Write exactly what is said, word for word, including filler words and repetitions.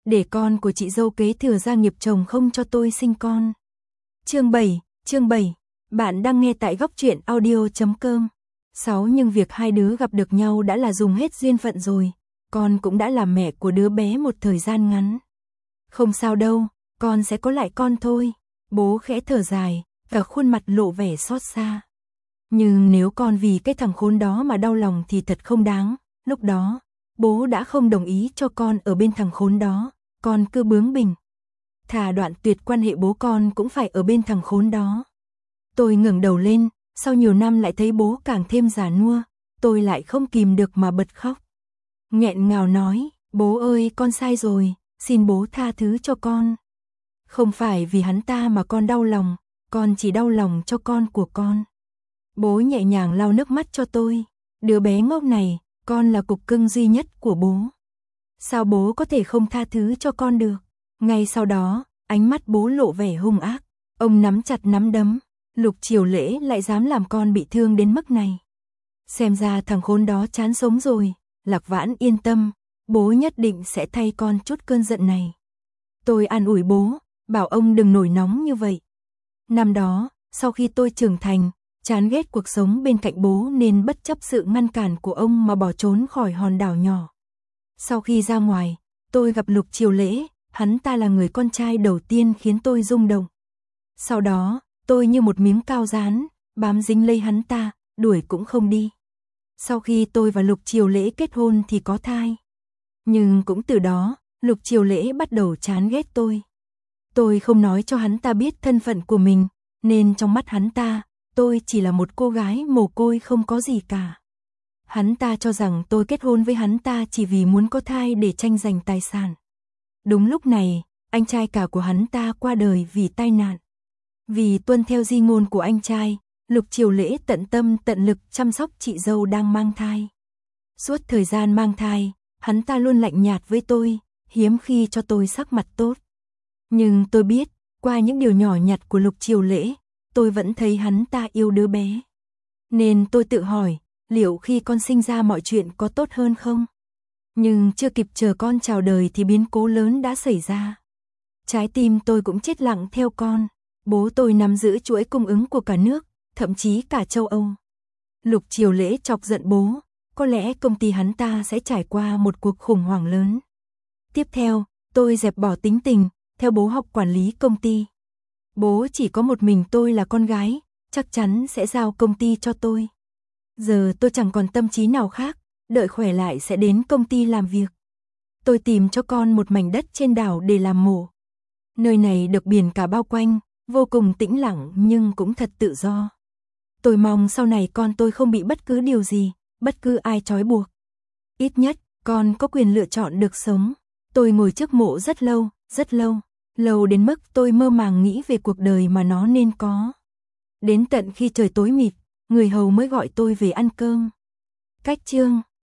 để con của chị dâu kế thừa gia nghiệp chồng không cho tôi sinh con. Chương bảy, chương bảy. Bạn đang nghe tại góc truyện audio chấm com. sáu Nhưng việc hai đứa gặp được nhau đã là dùng hết duyên phận rồi, con cũng đã làm mẹ của đứa bé một thời gian ngắn. Không sao đâu, con sẽ có lại con thôi. Bố khẽ thở dài, cả khuôn mặt lộ vẻ xót xa. Nhưng nếu con vì cái thằng khốn đó mà đau lòng thì thật không đáng. Lúc đó, bố đã không đồng ý cho con ở bên thằng khốn đó, con cứ bướng bỉnh. Thà đoạn tuyệt quan hệ bố con cũng phải ở bên thằng khốn đó. Tôi ngẩng đầu lên, sau nhiều năm lại thấy bố càng thêm già nua, tôi lại không kìm được mà bật khóc. Nghẹn ngào nói, bố ơi con sai rồi, xin bố tha thứ cho con. Không phải vì hắn ta mà con đau lòng, con chỉ đau lòng cho con của con. Bố nhẹ nhàng lau nước mắt cho tôi, đứa bé ngốc này, con là cục cưng duy nhất của bố. Sao bố có thể không tha thứ cho con được? Ngay sau đó, ánh mắt bố lộ vẻ hung ác, ông nắm chặt nắm đấm, Lục Triều Lễ lại dám làm con bị thương đến mức này. Xem ra thằng khốn đó chán sống rồi, Lạc Vãn yên tâm, bố nhất định sẽ thay con chút cơn giận này. Tôi an ủi bố, bảo ông đừng nổi nóng như vậy. Năm đó, sau khi tôi trưởng thành, chán ghét cuộc sống bên cạnh bố nên bất chấp sự ngăn cản của ông mà bỏ trốn khỏi hòn đảo nhỏ. Sau khi ra ngoài, tôi gặp Lục Triều Lễ, hắn ta là người con trai đầu tiên khiến tôi rung động. Sau đó, tôi như một miếng cao dán, bám dính lấy hắn ta, đuổi cũng không đi. Sau khi tôi và Lục Triều Lễ kết hôn thì có thai. Nhưng cũng từ đó, Lục Triều Lễ bắt đầu chán ghét tôi. Tôi không nói cho hắn ta biết thân phận của mình, nên trong mắt hắn ta, tôi chỉ là một cô gái mồ côi không có gì cả. Hắn ta cho rằng tôi kết hôn với hắn ta chỉ vì muốn có thai để tranh giành tài sản. Đúng lúc này, anh trai cả của hắn ta qua đời vì tai nạn. Vì tuân theo di ngôn của anh trai, Lục Triều Lễ tận tâm tận lực chăm sóc chị dâu đang mang thai. Suốt thời gian mang thai, hắn ta luôn lạnh nhạt với tôi, hiếm khi cho tôi sắc mặt tốt. Nhưng tôi biết, qua những điều nhỏ nhặt của Lục Triều Lễ, tôi vẫn thấy hắn ta yêu đứa bé. Nên tôi tự hỏi, liệu khi con sinh ra mọi chuyện có tốt hơn không? Nhưng chưa kịp chờ con chào đời thì biến cố lớn đã xảy ra. Trái tim tôi cũng chết lặng theo con. Bố tôi nắm giữ chuỗi cung ứng của cả nước, thậm chí cả châu Âu. Lục Triều Lễ chọc giận bố, có lẽ công ty hắn ta sẽ trải qua một cuộc khủng hoảng lớn. Tiếp theo, tôi dẹp bỏ tính tình, theo bố học quản lý công ty. Bố chỉ có một mình tôi là con gái, chắc chắn sẽ giao công ty cho tôi. Giờ tôi chẳng còn tâm trí nào khác, đợi khỏe lại sẽ đến công ty làm việc. Tôi tìm cho con một mảnh đất trên đảo để làm mộ. Nơi này được biển cả bao quanh, vô cùng tĩnh lặng nhưng cũng thật tự do. Tôi mong sau này con tôi không bị bất cứ điều gì, bất cứ ai trói buộc. Ít nhất, con có quyền lựa chọn được sống. Tôi ngồi trước mộ rất lâu, rất lâu, lâu đến mức tôi mơ màng nghĩ về cuộc đời mà nó nên có. Đến tận khi trời tối mịt, người hầu mới gọi tôi về ăn cơm. Cách chương